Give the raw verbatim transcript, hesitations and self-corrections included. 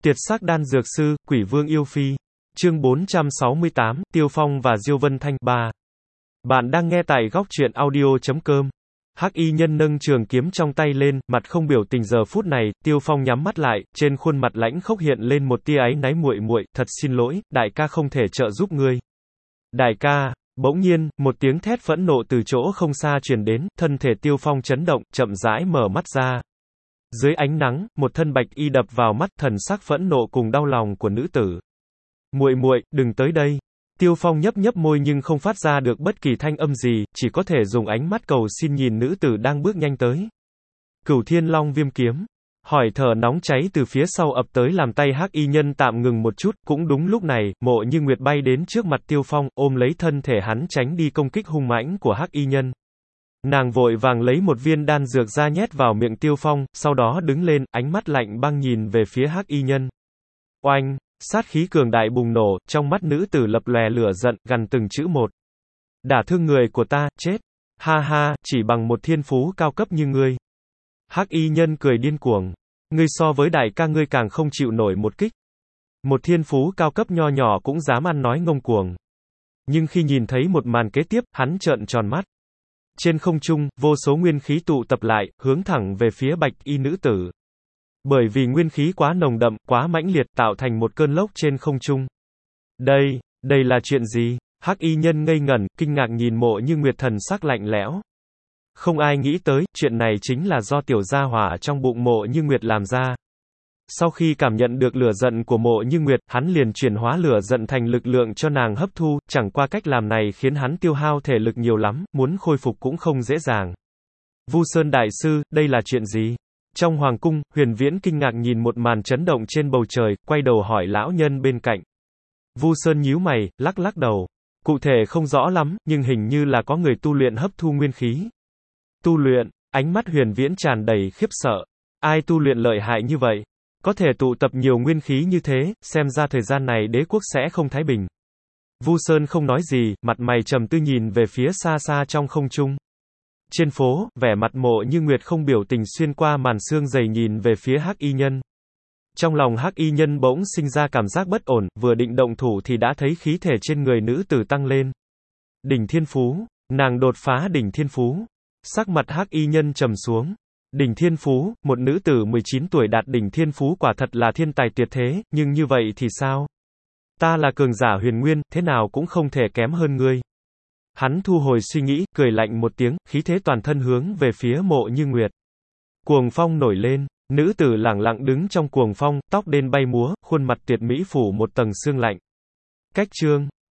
Tiệt sắc đan dược sư, Quỷ Vương yêu phi. Chương bốn trăm sáu mươi tám, Tiêu Phong và Diêu Vân Thanh. ba. Bạn đang nghe tại góc truyện audio chấm com. Hắc y nhân nâng trường kiếm trong tay lên, mặt không biểu tình. Giờ phút này, Tiêu Phong nhắm mắt lại, trên khuôn mặt lãnh khốc hiện lên một tia áy náy. Muội muội, thật xin lỗi, đại ca không thể trợ giúp ngươi. Đại ca. Bỗng nhiên, một tiếng thét phẫn nộ từ chỗ không xa truyền đến, thân thể Tiêu Phong chấn động, chậm rãi mở mắt ra. Dưới ánh nắng, một thân bạch y đập vào mắt, thần sắc phẫn nộ cùng đau lòng của nữ tử. Muội muội, đừng tới đây. Tiêu Phong nhấp nhấp môi nhưng không phát ra được bất kỳ thanh âm gì, chỉ có thể dùng ánh mắt cầu xin nhìn nữ tử đang bước nhanh tới. Cửu Thiên Long Viêm Kiếm. Hỏi thở nóng cháy từ phía sau ập tới làm tay hắc y nhân tạm ngừng một chút. Cũng đúng lúc này, Mộ Như Nguyệt bay đến trước mặt Tiêu Phong, ôm lấy thân thể hắn tránh đi công kích hung mãnh của hắc y nhân. Nàng vội vàng lấy một viên đan dược ra nhét vào miệng Tiêu Phong, sau đó đứng lên, ánh mắt lạnh băng nhìn về phía hắc y nhân. Oanh, sát khí cường đại bùng nổ, trong mắt nữ tử lập lòe lửa giận, gằn từng chữ một. Đả thương người của ta, chết. Ha ha, chỉ bằng một thiên phú cao cấp như ngươi. Hắc y nhân cười điên cuồng. Ngươi so với đại ca ngươi càng không chịu nổi một kích. Một thiên phú cao cấp nho nhỏ cũng dám ăn nói ngông cuồng. Nhưng khi nhìn thấy một màn kế tiếp, hắn trợn tròn mắt. Trên không trung, vô số nguyên khí tụ tập lại, hướng thẳng về phía bạch y nữ tử. Bởi vì nguyên khí quá nồng đậm, quá mãnh liệt, tạo thành một cơn lốc trên không trung. Đây, đây là chuyện gì? Hắc y nhân ngây ngẩn, kinh ngạc nhìn Mộ Như Nguyệt, thần sắc lạnh lẽo. Không ai nghĩ tới, chuyện này chính là do tiểu gia hỏa trong bụng Mộ Như Nguyệt làm ra. Sau khi cảm nhận được lửa giận của Mộ Như Nguyệt, hắn liền chuyển hóa lửa giận thành lực lượng cho nàng hấp thu, chẳng qua cách làm này khiến hắn tiêu hao thể lực nhiều lắm, muốn khôi phục cũng không dễ dàng. Vu Sơn đại sư, đây là chuyện gì? Trong hoàng cung, Huyền Viễn kinh ngạc nhìn một màn chấn động trên bầu trời, quay đầu hỏi lão nhân bên cạnh. Vu Sơn nhíu mày, lắc lắc đầu. Cụ thể không rõ lắm, nhưng hình như là có người tu luyện hấp thu nguyên khí. Tu luyện, ánh mắt Huyền Viễn tràn đầy khiếp sợ. Ai tu luyện lợi hại như vậy? Có thể tụ tập nhiều nguyên khí như thế, xem ra thời gian này đế quốc sẽ không thái bình. Vu Sơn không nói gì, mặt mày trầm tư nhìn về phía xa xa trong không trung. Trên phố, vẻ mặt Mộ Như Nguyệt không biểu tình xuyên qua màn sương dày nhìn về phía hắc y nhân. Trong lòng hắc y nhân bỗng sinh ra cảm giác bất ổn, vừa định động thủ thì đã thấy khí thể trên người nữ tử tăng lên. Đỉnh Thiên Phú, nàng đột phá đỉnh Thiên Phú. Sắc mặt hắc y nhân trầm xuống. Đỉnh Thiên Phú, một nữ tử mười chín tuổi đạt đỉnh Thiên Phú quả thật là thiên tài tuyệt thế, nhưng như vậy thì sao? Ta là cường giả huyền nguyên, thế nào cũng không thể kém hơn ngươi. Hắn thu hồi suy nghĩ, cười lạnh một tiếng, khí thế toàn thân hướng về phía Mộ Như Nguyệt. Cuồng phong nổi lên, nữ tử lẳng lặng đứng trong cuồng phong, tóc đen bay múa, khuôn mặt tuyệt mỹ phủ một tầng sương lạnh. Cách chương,